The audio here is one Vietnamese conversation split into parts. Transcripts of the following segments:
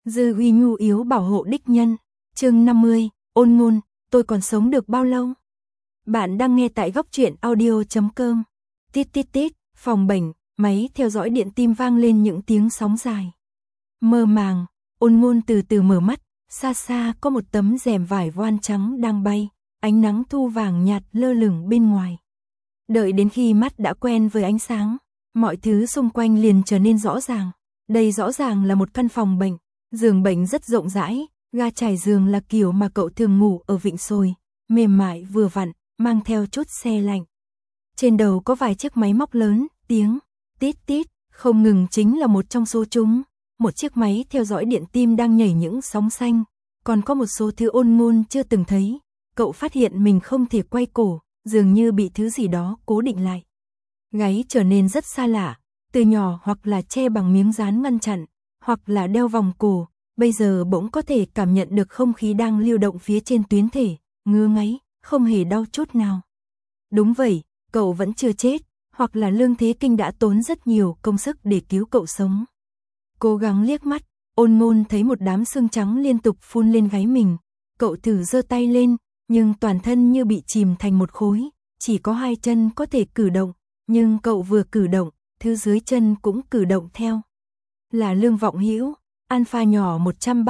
Dư uy nhu yếu bảo hộ đích nhân. Chương 50, ôn ngôn, tôi còn sống được bao lâu? Bạn đang nghe tại góc truyện audio.com. Tít tít tít, phòng bệnh, máy theo dõi điện tim vang lên những tiếng sóng dài. Mơ màng, ôn ngôn từ từ mở mắt, xa xa có một tấm rèm vải voan trắng đang bay, ánh nắng thu vàng nhạt lơ lửng bên ngoài. Đợi đến khi mắt đã quen với ánh sáng, mọi thứ xung quanh liền trở nên rõ ràng. Đây rõ ràng là một căn phòng bệnh, giường bệnh rất rộng rãi, ga trải giường là kiểu mà cậu thường ngủ ở Vịnh Xồi, mềm mại vừa vặn, mang theo chút se lạnh. Trên đầu có vài chiếc máy móc lớn, tiếng tít tít không ngừng chính là một trong số chúng. Một chiếc máy theo dõi điện tim đang nhảy những sóng xanh, còn có một số thứ ôn ngôn chưa từng thấy. Cậu phát hiện mình không thể quay cổ, dường như bị thứ gì đó cố định lại. Gáy trở nên rất xa lạ, từ nhỏ hoặc là che bằng miếng dán ngăn chặn, hoặc là đeo vòng cổ, bây giờ bỗng có thể cảm nhận được không khí đang lưu động phía trên tuyến thể, ngứa ngáy, không hề đau chút nào. Đúng vậy, cậu vẫn chưa chết, hoặc là Lương Thế Kinh đã tốn rất nhiều công sức để cứu cậu sống. Cố gắng liếc mắt, ôn ngôn thấy một đám xương trắng liên tục phun lên gáy mình. Cậu thử giơ tay lên, nhưng toàn thân như bị chìm thành một khối, chỉ có hai chân có thể cử động, nhưng cậu vừa cử động, thứ dưới chân cũng cử động theo. Là Lương Vọng Hữu, Alpha nhỏ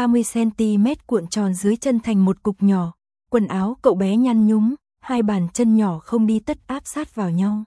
130cm cuộn tròn dưới chân thành một cục nhỏ, quần áo cậu bé nhăn nhúm, hai bàn chân nhỏ không đi tất áp sát vào nhau.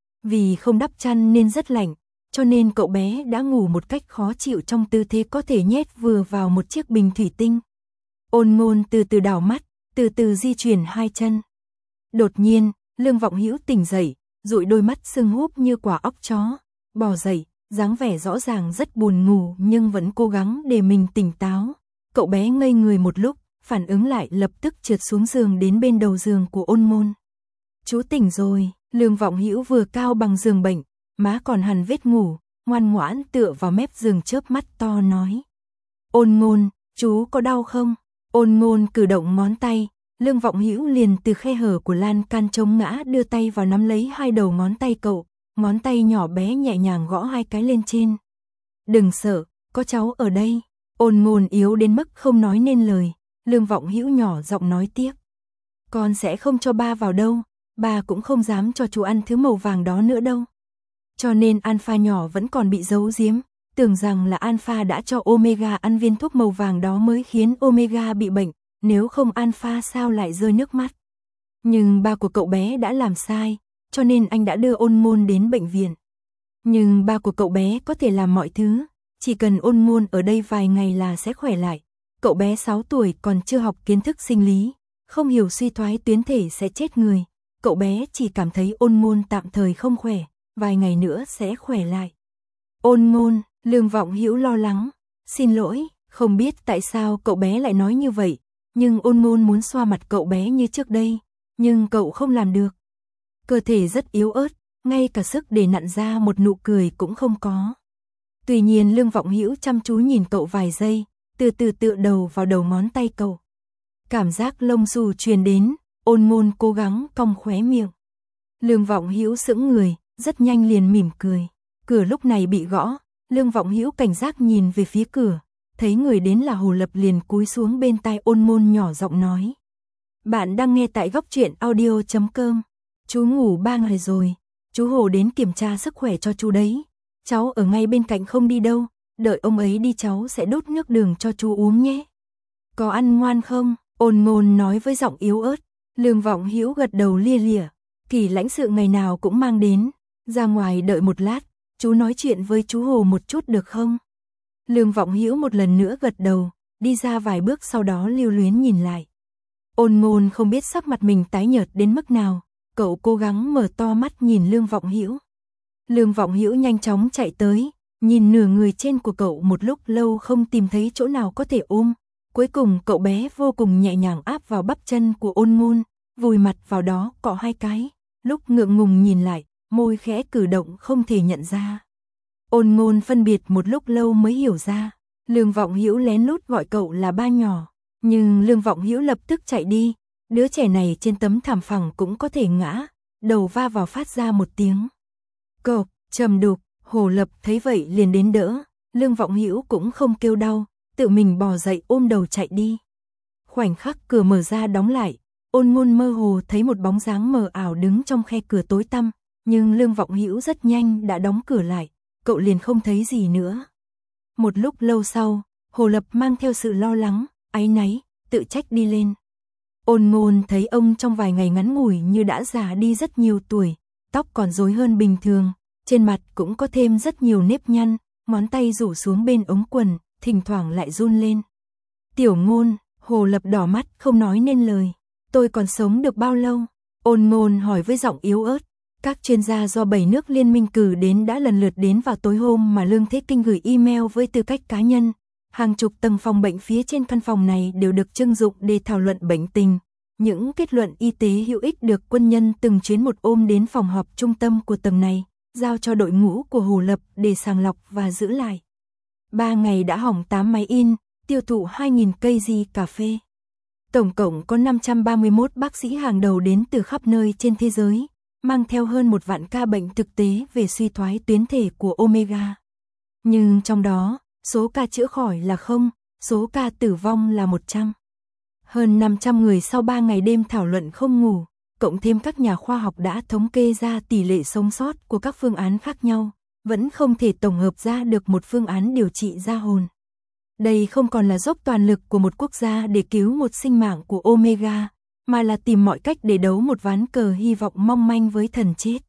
Vì không đắp chăn nên rất lạnh, cho nên cậu bé đã ngủ một cách khó chịu trong tư thế có thể nhét vừa vào một chiếc bình thủy tinh. Ôn ngôn từ từ đảo mắt, từ từ di chuyển hai chân. Đột nhiên, Lương Vọng Hữu tỉnh dậy, dụi đôi mắt sưng húp như quả óc chó, bò dậy, dáng vẻ rõ ràng rất buồn ngủ nhưng vẫn cố gắng để mình tỉnh táo. Cậu bé ngây người một lúc, phản ứng lại lập tức trượt xuống giường đến bên đầu giường của ôn ngôn. Chú tỉnh rồi, Lương Vọng Hữu vừa cao bằng giường bệnh, má còn hằn vết ngủ, ngoan ngoãn tựa vào mép giường chớp mắt to nói. Ôn ngôn, chú có đau không? Ôn ngôn cử động ngón tay, Lương Vọng Hữu liền từ khe hở của lan can chống ngã đưa tay vào nắm lấy hai đầu ngón tay cậu, ngón tay nhỏ bé nhẹ nhàng gõ hai cái lên trên. Đừng sợ, có cháu ở đây. Ôn ngôn yếu đến mức không nói nên lời, Lương Vọng Hữu nhỏ giọng nói tiếp. Con sẽ không cho ba vào đâu, ba cũng không dám cho chú ăn thứ màu vàng đó nữa đâu. Cho nên Alpha nhỏ vẫn còn bị giấu giếm, tưởng rằng là Alpha đã cho Omega ăn viên thuốc màu vàng đó mới khiến Omega bị bệnh, nếu không Alpha sao lại rơi nước mắt. Nhưng ba của cậu bé đã làm sai, cho nên anh đã đưa ôn ngôn đến bệnh viện. Nhưng ba của cậu bé có thể làm mọi thứ, chỉ cần ôn ngôn ở đây vài ngày là sẽ khỏe lại. Cậu bé 6 tuổi còn chưa học kiến thức sinh lý, không hiểu suy thoái tuyến thể sẽ chết người. Cậu bé chỉ cảm thấy ôn ngôn tạm thời không khỏe, vài ngày nữa sẽ khỏe lại. Ôn ngôn, Lương Vọng Hữu lo lắng, xin lỗi, không biết tại sao cậu bé lại nói như vậy, nhưng ôn ngôn muốn xoa mặt cậu bé như trước đây, nhưng cậu không làm được. Cơ thể rất yếu ớt, ngay cả sức để nặn ra một nụ cười cũng không có. Tuy nhiên Lương Vọng Hữu chăm chú nhìn cậu vài giây, từ từ tựa đầu vào đầu ngón tay cậu. Cảm giác lông xù truyền đến, ôn ngôn cố gắng cong khóe miệng. Lương Vọng Hữu sững người, rất nhanh liền mỉm cười. Cửa lúc này bị gõ, Lương Vọng Hữu cảnh giác nhìn về phía cửa, thấy người đến là Hồ Lập liền cúi xuống bên tai ôn ngôn nhỏ giọng nói. Bạn đang nghe tại góc truyện audio.com. Chú ngủ 3 ngày rồi, chú Hồ đến kiểm tra sức khỏe cho chú đấy. Cháu ở ngay bên cạnh không đi đâu, đợi ông ấy đi cháu sẽ đốt nước đường cho chú uống nhé. Có ăn ngoan không? Ôn ngôn nói với giọng yếu ớt. Lương Vọng Hữu gật đầu lia lịa. Kỳ lãnh sự ngày nào cũng mang đến. Ra ngoài đợi một lát, chú nói chuyện với chú Hồ một chút được không? Lương Vọng Hữu một lần nữa gật đầu, đi ra vài bước sau đó lưu luyến nhìn lại. Ôn ngôn không biết sắc mặt mình tái nhợt đến mức nào, cậu cố gắng mở to mắt nhìn Lương Vọng Hữu. Lương Vọng Hữu nhanh chóng chạy tới, nhìn nửa người trên của cậu một lúc lâu không tìm thấy chỗ nào có thể ôm. Cuối cùng cậu bé vô cùng nhẹ nhàng áp vào bắp chân của ôn ngôn, vùi mặt vào đó cọ hai cái, lúc ngượng ngùng nhìn lại, môi khẽ cử động không thể nhận ra. Ôn ngôn phân biệt một lúc lâu mới hiểu ra, Lương Vọng Hữu lén lút gọi cậu là ba nhỏ, nhưng Lương Vọng Hữu lập tức chạy đi, đứa trẻ này trên tấm thảm phẳng cũng có thể ngã, đầu va vào phát ra một tiếng. Cộp, trầm đục, Hồ Lập thấy vậy liền đến đỡ, Lương Vọng Hữu cũng không kêu đau, tự mình bò dậy ôm đầu chạy đi. Khoảnh khắc cửa mở ra đóng lại, Ôn Ngôn mơ hồ thấy một bóng dáng mờ ảo đứng trong khe cửa tối tăm, nhưng Lương Vọng Hữu rất nhanh đã đóng cửa lại, cậu liền không thấy gì nữa. Một lúc lâu sau, Hồ Lập mang theo sự lo lắng, áy náy, tự trách đi lên. Ôn Ngôn thấy ông trong vài ngày ngắn ngủi như đã già đi rất nhiều tuổi, tóc còn rối hơn bình thường, trên mặt cũng có thêm rất nhiều nếp nhăn, ngón tay rủ xuống bên ống quần, thỉnh thoảng lại run lên. Tiểu Ngôn, Hồ Lập đỏ mắt không nói nên lời. Tôi còn sống được bao lâu? Ôn Ngôn hỏi với giọng yếu ớt. Các chuyên gia do 7 nước liên minh cử đến đã lần lượt đến vào tối hôm mà Lương Thế Kinh gửi email với tư cách cá nhân. Hàng chục tầng phòng bệnh phía trên căn phòng này đều được trưng dụng để thảo luận bệnh tình. Những kết luận y tế hữu ích được quân nhân từng chuyến một ôm đến phòng họp trung tâm của tầng này, giao cho đội ngũ của Hồ Lập để sàng lọc và giữ lại. 3 ngày đã hỏng 8 máy in, tiêu thụ 2.000 cây di cà phê. Tổng cộng có 531 bác sĩ hàng đầu đến từ khắp nơi trên thế giới, mang theo hơn 1 vạn ca bệnh thực tế về suy thoái tuyến thể của Omega. Nhưng trong đó, số ca chữa khỏi là 0, số ca tử vong là 100. Hơn 500 người sau 3 ngày đêm thảo luận không ngủ, cộng thêm các nhà khoa học đã thống kê ra tỷ lệ sống sót của các phương án khác nhau, vẫn không thể tổng hợp ra được một phương án điều trị ra hồn. Đây không còn là dốc toàn lực của một quốc gia để cứu một sinh mạng của Omega, mà là tìm mọi cách để đấu một ván cờ hy vọng mong manh với thần chết.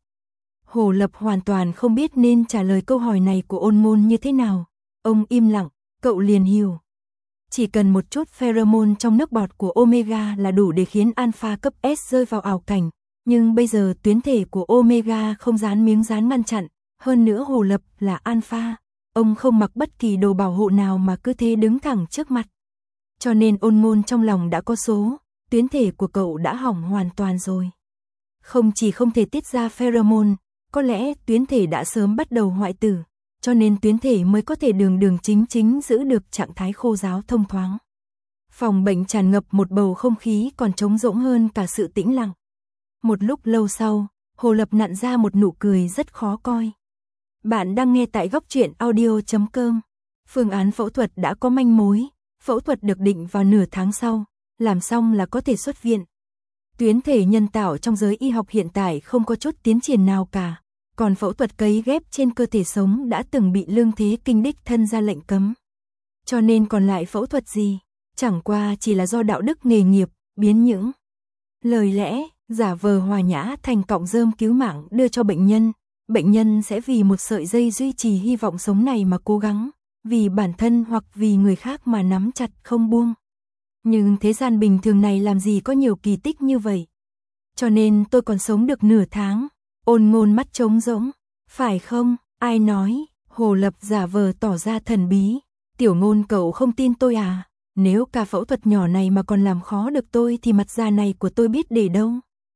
Hồ Lập hoàn toàn không biết nên trả lời câu hỏi này của Ôn Ngôn như thế nào. Ông im lặng, cậu liền hiểu. Chỉ cần một chút pheromone trong nước bọt của Omega là đủ để khiến alpha cấp S rơi vào ảo cảnh, nhưng bây giờ tuyến thể của Omega không dán miếng dán ngăn chặn, hơn nữa Hồ Lập là alpha. Ông không mặc bất kỳ đồ bảo hộ nào mà cứ thế đứng thẳng trước mặt. Cho nên Ôn Ngôn trong lòng đã có số, tuyến thể của cậu đã hỏng hoàn toàn rồi. Không chỉ không thể tiết ra pheromone, có lẽ tuyến thể đã sớm bắt đầu hoại tử, cho nên tuyến thể mới có thể đường chính giữ được trạng thái khô ráo thông thoáng. Phòng bệnh tràn ngập một bầu không khí còn trống rỗng hơn cả sự tĩnh lặng. Một lúc lâu sau, Hồ Lập nặn ra một nụ cười rất khó coi. Bạn đang nghe tại góc truyện audio.com. Phương án phẫu thuật đã có manh mối, phẫu thuật được định vào nửa tháng sau, làm xong là có thể xuất viện. Tuyến thể nhân tạo trong giới y học hiện tại không có chút tiến triển nào cả, còn phẫu thuật cấy ghép trên cơ thể sống đã từng bị Lương Thế Kinh đích thân ra lệnh cấm. Cho nên còn lại phẫu thuật gì, chẳng qua chỉ là do đạo đức nghề nghiệp, biến những lời lẽ, giả vờ hòa nhã thành cọng rơm cứu mạng đưa cho bệnh nhân. Bệnh nhân sẽ vì một sợi dây duy trì hy vọng sống này mà cố gắng, vì bản thân hoặc vì người khác mà nắm chặt không buông. Nhưng thế gian bình thường này làm gì có nhiều kỳ tích như vậy. Cho nên tôi còn sống được nửa tháng. Ôn Ngôn mắt trống rỗng. Phải không, ai nói? Hồ Lập giả vờ tỏ ra thần bí. Tiểu Ngôn cậu không tin tôi à? Nếu ca phẫu thuật nhỏ này mà còn làm khó được tôi thì mặt già này của tôi biết để đâu.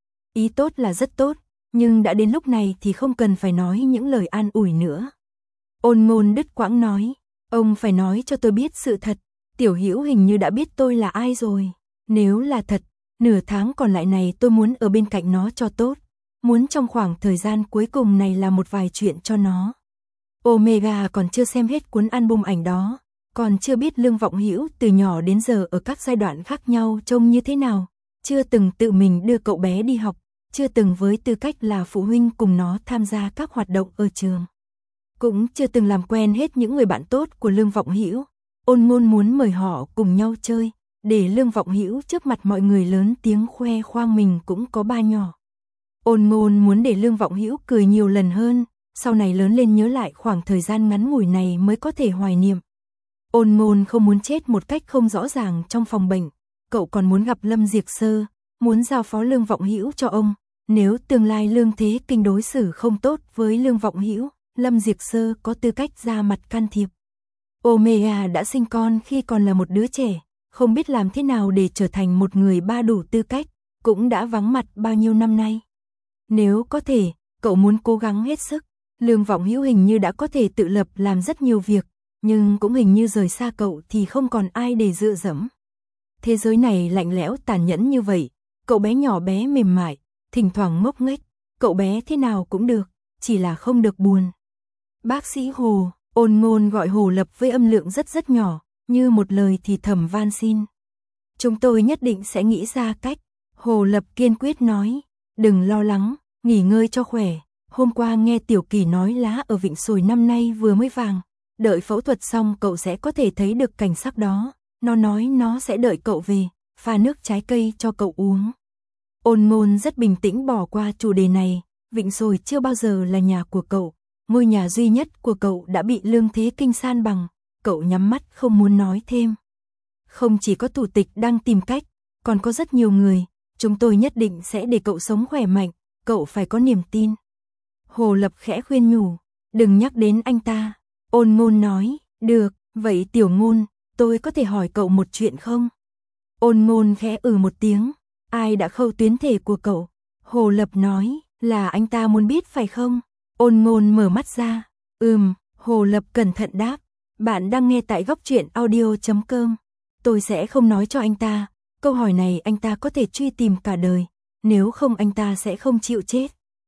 Ý tốt là rất tốt, nhưng đã đến lúc này thì không cần phải nói những lời an ủi nữa. Ôn Ngôn đứt quãng nói, ông phải nói cho tôi biết sự thật. Tiểu Hữu hình như đã biết tôi là ai rồi. Nếu là thật, nửa tháng còn lại này tôi muốn ở bên cạnh nó cho tốt. Muốn trong khoảng thời gian cuối cùng này làm một vài chuyện cho nó. Omega còn chưa xem hết cuốn album ảnh đó, còn chưa biết Lương Vọng Hữu từ nhỏ đến giờ ở các giai đoạn khác nhau trông như thế nào, chưa từng tự mình đưa cậu bé đi học, chưa từng với tư cách là phụ huynh cùng nó tham gia các hoạt động ở trường. Cũng chưa từng làm quen hết những người bạn tốt của Lương Vọng Hữu. Ôn Ngôn muốn mời họ cùng nhau chơi, để Lương Vọng Hữu trước mặt mọi người lớn tiếng khoe khoang mình cũng có ba nhỏ. Ôn Ngôn muốn để Lương Vọng Hữu cười nhiều lần hơn, sau này lớn lên nhớ lại khoảng thời gian ngắn ngủi này mới có thể hoài niệm. Ôn Ngôn không muốn chết một cách không rõ ràng trong phòng bệnh, cậu còn muốn gặp Lâm Diệc Sơ, muốn giao phó Lương Vọng Hữu cho ông. Nếu tương lai Lương Thế Kinh đối xử không tốt với Lương Vọng Hữu, Lâm Diệc Sơ có tư cách ra mặt can thiệp. Omega đã sinh con khi còn là một đứa trẻ, không biết làm thế nào để trở thành một người ba đủ tư cách, cũng đã vắng mặt bao nhiêu năm nay. Nếu có thể, cậu muốn cố gắng hết sức. Lương Vọng Hữu hình như đã có thể tự lập làm rất nhiều việc, nhưng cũng hình như rời xa cậu thì không còn ai để dựa dẫm. Thế giới này lạnh lẽo tàn nhẫn như vậy, cậu bé nhỏ bé mềm mại, thỉnh thoảng ngốc nghếch, cậu bé thế nào cũng được, chỉ là không được buồn. Bác sĩ Hồ, Ôn Ngôn gọi Hồ Lập với âm lượng rất nhỏ, như một lời thì thầm van xin. Chúng tôi nhất định sẽ nghĩ ra cách. Hồ Lập kiên quyết nói. Đừng lo lắng, nghỉ ngơi cho khỏe. Hôm qua nghe Tiểu Kỳ nói lá ở Vịnh Sồi năm nay vừa mới vàng. Đợi phẫu thuật xong cậu sẽ có thể thấy được cảnh sắc đó. Nó nói nó sẽ đợi cậu về, pha nước trái cây cho cậu uống. Ôn Ngôn rất bình tĩnh bỏ qua chủ đề này. Vịnh Sồi chưa bao giờ là nhà của cậu. Ngôi nhà duy nhất của cậu đã bị Lương Thế Kinh san bằng. Cậu nhắm mắt không muốn nói thêm. Không chỉ có thủ tịch đang tìm cách, còn có rất nhiều người. Chúng tôi nhất định sẽ để cậu sống khỏe mạnh. Cậu phải có niềm tin. Hồ Lập khẽ khuyên nhủ. Đừng nhắc đến anh ta. Ôn Ngôn nói. Được, vậy Tiểu Ngôn, tôi có thể hỏi cậu một chuyện không? Ôn Ngôn khẽ một tiếng. Ai đã khâu tuyến thể của cậu? Hồ Lập nói. Là anh ta muốn biết phải không? Ôn Ngôn mở mắt ra. Hồ Lập cẩn thận đáp. Bạn đang nghe tại góc truyện audio.com. Tôi sẽ không nói cho anh ta. Câu hỏi này anh ta có thể truy tìm cả đời. Nếu không anh ta sẽ không chịu chết.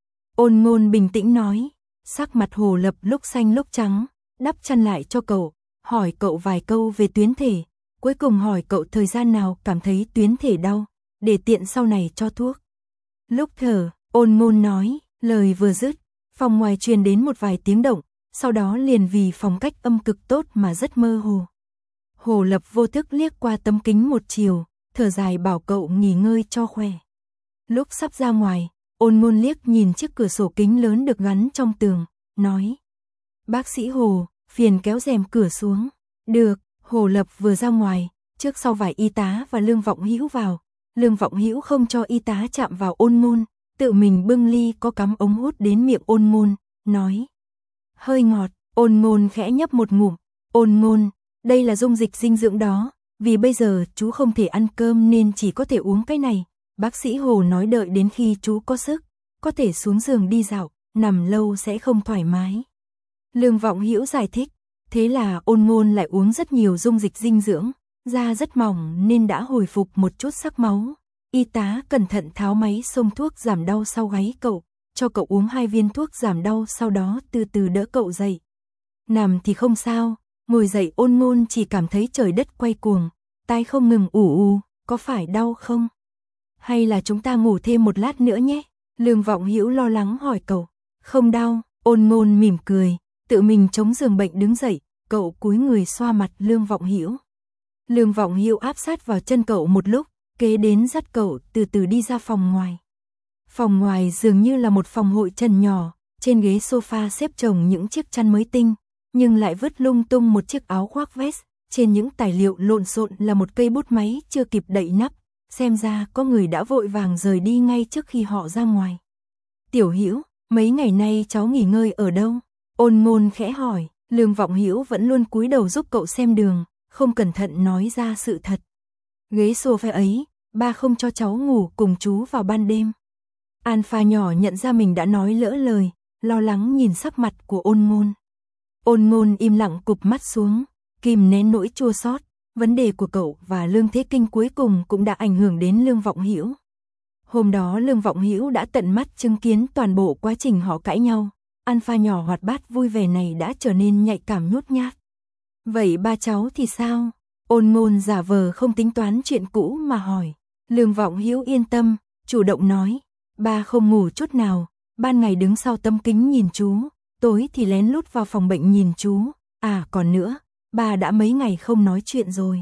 Ôn Ngôn bình tĩnh nói. Sắc mặt Hồ Lập lúc xanh lúc trắng. Đắp chăn lại cho cậu. Hỏi cậu vài câu về tuyến thể. Cuối cùng hỏi cậu thời gian nào cảm thấy tuyến thể đau. Để tiện sau này cho thuốc. Lúc thở, Ôn Ngôn nói. Lời vừa dứt, phòng ngoài truyền đến một vài tiếng động. Sau đó liền vì phong cách âm cực tốt mà rất mơ hồ. Hồ Lập vô thức liếc qua tấm kính một chiều, thở dài bảo cậu nghỉ ngơi cho khỏe. Lúc sắp ra ngoài, Ôn Ngôn liếc nhìn chiếc cửa sổ kính lớn được gắn trong tường, nói. Bác sĩ Hồ, phiền kéo rèm cửa xuống. Được, Hồ Lập vừa ra ngoài, trước sau vài y tá và Lương Vọng Hữu vào. Lương Vọng Hữu không cho y tá chạm vào Ôn Ngôn, tự mình bưng ly có cắm ống hút đến miệng Ôn Ngôn, nói. Hơi ngọt. Ôn Ngôn khẽ nhấp một ngụm. Ôn Ngôn, đây là dung dịch dinh dưỡng đó, vì bây giờ chú không thể ăn cơm nên chỉ có thể uống cái này. Bác sĩ Hồ nói đợi đến khi chú có sức, có thể xuống giường đi dạo, nằm lâu sẽ không thoải mái. Lương Vọng Hữu giải thích, thế là Ôn Ngôn lại uống rất nhiều dung dịch dinh dưỡng, da rất mỏng nên đã hồi phục một chút sắc máu. Y tá cẩn thận tháo máy xông thuốc giảm đau sau gáy cậu, cho cậu uống 2 viên thuốc giảm đau sau đó từ từ đỡ cậu dậy. Nằm thì không sao, ngồi dậy Ôn Ngôn chỉ cảm thấy trời đất quay cuồng, tai không ngừng ù, có phải đau không? Hay là chúng ta ngủ thêm một lát nữa nhé? Lương Vọng Hữu lo lắng hỏi cậu. Không đau, Ôn Ngôn mỉm cười, tự mình chống giường bệnh đứng dậy, cậu cúi người xoa mặt Lương Vọng Hữu. Lương Vọng Hữu áp sát vào chân cậu một lúc, kế đến dắt cậu từ từ đi ra phòng ngoài. Phòng ngoài dường như là một phòng hội trần nhỏ, trên ghế sofa xếp chồng những chiếc chăn mới tinh, nhưng lại vứt lung tung một chiếc áo khoác vest, trên những tài liệu lộn xộn là một cây bút máy chưa kịp đậy nắp, xem ra có người đã vội vàng rời đi ngay trước khi họ ra ngoài. Tiểu Hữu, mấy ngày nay cháu nghỉ ngơi ở đâu? Ôn Ngôn khẽ hỏi. Lương Vọng Hữu vẫn luôn cúi đầu giúp cậu xem đường, không cẩn thận nói ra sự thật. Ghế sofa ấy, ba không cho cháu ngủ cùng chú vào ban đêm. Alpha nhỏ nhận ra mình đã nói lỡ lời, lo lắng nhìn sắc mặt của Ôn Ngôn. Ôn Ngôn im lặng cụp mắt xuống, kìm nén nỗi chua xót. Vấn đề của cậu và Lương Thế Kinh cuối cùng cũng đã ảnh hưởng đến Lương Vọng Hữu. Hôm đó Lương Vọng Hữu đã tận mắt chứng kiến toàn bộ quá trình họ cãi nhau. Alpha nhỏ hoạt bát vui vẻ này đã trở nên nhạy cảm nhút nhát. Vậy ba cháu thì sao? Ôn Ngôn giả vờ không tính toán chuyện cũ mà hỏi. Lương Vọng Hữu yên tâm, chủ động nói. Ba không ngủ chút nào, ban ngày đứng sau tấm kính nhìn chú, tối thì lén lút vào phòng bệnh nhìn chú. À còn nữa, ba đã mấy ngày không nói chuyện rồi.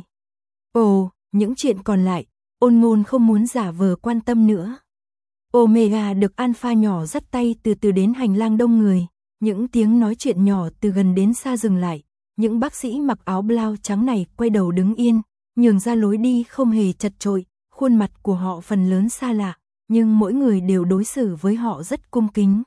Ồ, những chuyện còn lại, Ôn Ngôn không muốn giả vờ quan tâm nữa. Omega được Alpha nhỏ dắt tay từ từ đến hành lang đông người, những tiếng nói chuyện nhỏ từ gần đến xa dừng lại. Những bác sĩ mặc áo blau trắng này quay đầu đứng yên, nhường ra lối đi không hề chật chội, khuôn mặt của họ phần lớn xa lạ, nhưng mỗi người đều đối xử với họ rất cung kính.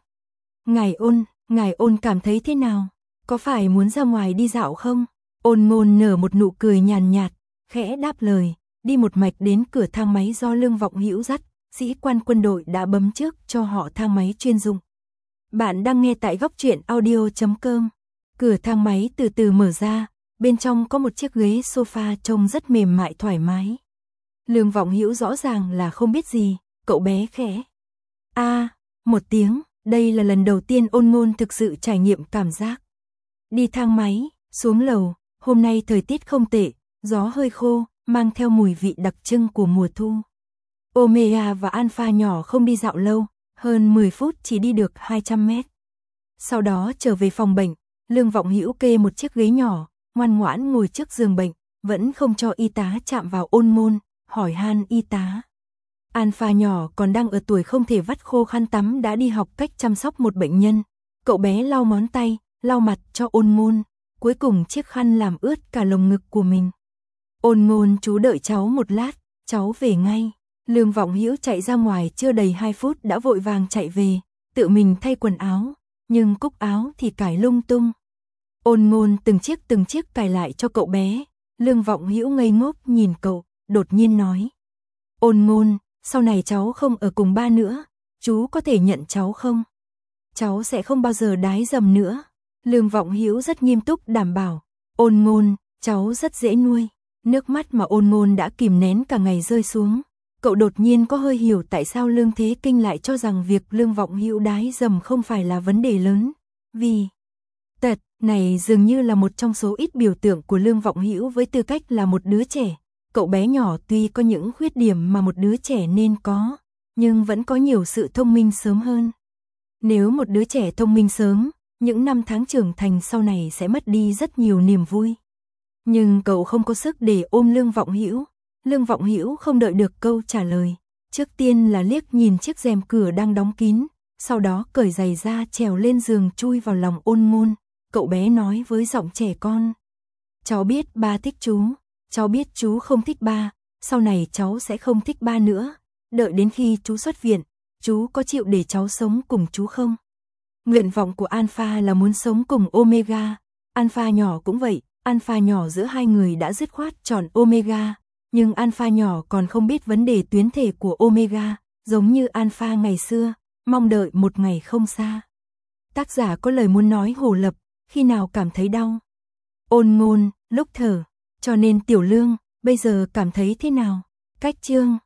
Ngài Ôn cảm thấy thế nào? Có phải muốn ra ngoài đi dạo không? Ôn Ngôn nở một nụ cười nhàn nhạt, khẽ đáp lời, đi một mạch đến cửa thang máy do Lương Vọng Hữu dắt, sĩ quan quân đội đã bấm trước cho họ thang máy chuyên dụng. Bạn đang nghe tại góc truyện audio.com. Cửa thang máy từ từ mở ra, bên trong có một chiếc ghế sofa trông rất mềm mại thoải mái. Lương Vọng Hữu rõ ràng là không biết gì, cậu bé khẽ. Một tiếng, đây là lần đầu tiên Ôn Ngôn thực sự trải nghiệm cảm giác. Đi thang máy, xuống lầu, Hôm nay thời tiết không tệ, gió hơi khô, mang theo mùi vị đặc trưng của mùa thu. Omega và Alpha nhỏ không đi dạo lâu, hơn 10 phút chỉ đi được 200 mét. Sau đó trở về phòng bệnh, Lương Vọng Hữu kê một chiếc ghế nhỏ, ngoan ngoãn ngồi trước giường bệnh, vẫn không cho y tá chạm vào ôn ngôn, hỏi han y tá. Alpha nhỏ còn đang ở tuổi không thể vắt khô khăn tắm đã đi học cách chăm sóc một bệnh nhân. Cậu bé lau ngón tay, lau mặt cho ôn ngôn, cuối cùng chiếc khăn làm ướt cả lồng ngực của mình. Ôn ngôn, chú đợi cháu một lát, cháu về ngay. Lương Vọng Hữu chạy ra ngoài chưa đầy 2 phút đã vội vàng chạy về, tự mình thay quần áo, nhưng cúc áo thì cài lung tung. Ôn ngôn từng chiếc cài lại cho cậu bé. Lương Vọng Hữu ngây ngốc nhìn cậu, đột nhiên nói. Ôn ngôn, sau này cháu không ở cùng ba nữa, chú có thể nhận cháu không? Cháu sẽ không bao giờ đái dầm nữa. Lương Vọng Hữu rất nghiêm túc đảm bảo. Ôn ngôn, cháu rất dễ nuôi. Nước mắt mà ôn ngôn đã kìm nén cả ngày rơi xuống. Cậu đột nhiên có hơi hiểu tại sao Lương Thế Kinh lại cho rằng việc Lương Vọng Hữu đái dầm không phải là vấn đề lớn. Vì tật này dường như là một trong số ít biểu tượng của Lương Vọng Hữu với tư cách là một đứa trẻ. Cậu bé nhỏ tuy có những khuyết điểm mà một đứa trẻ nên có, nhưng vẫn có nhiều sự thông minh sớm hơn. Nếu một đứa trẻ thông minh sớm, những năm tháng trưởng thành sau này sẽ mất đi rất nhiều niềm vui. Nhưng cậu không có sức để ôm Lương Vọng Hữu. Lương Vọng Hữu không đợi được câu trả lời, trước tiên là liếc nhìn chiếc rèm cửa đang đóng kín, sau đó cởi giày ra trèo lên giường chui vào lòng ôn ngôn. Cậu bé nói với giọng trẻ con. Cháu biết ba thích chú, cháu biết chú không thích ba, sau này cháu sẽ không thích ba nữa. Đợi đến khi chú xuất viện, chú có chịu để cháu sống cùng chú không? Nguyện vọng của Alpha là muốn sống cùng Omega, Alpha nhỏ cũng vậy. Alpha nhỏ giữa hai người đã dứt khoát chọn Omega, nhưng Alpha nhỏ còn không biết vấn đề tuyến thể của Omega, giống như Alpha ngày xưa, mong đợi một ngày không xa. Tác giả có lời muốn nói hồ lập, khi nào cảm thấy đau? Ôn ngôn, lúc thở, cho nên Tiểu Lương, bây giờ cảm thấy thế nào? Cách chương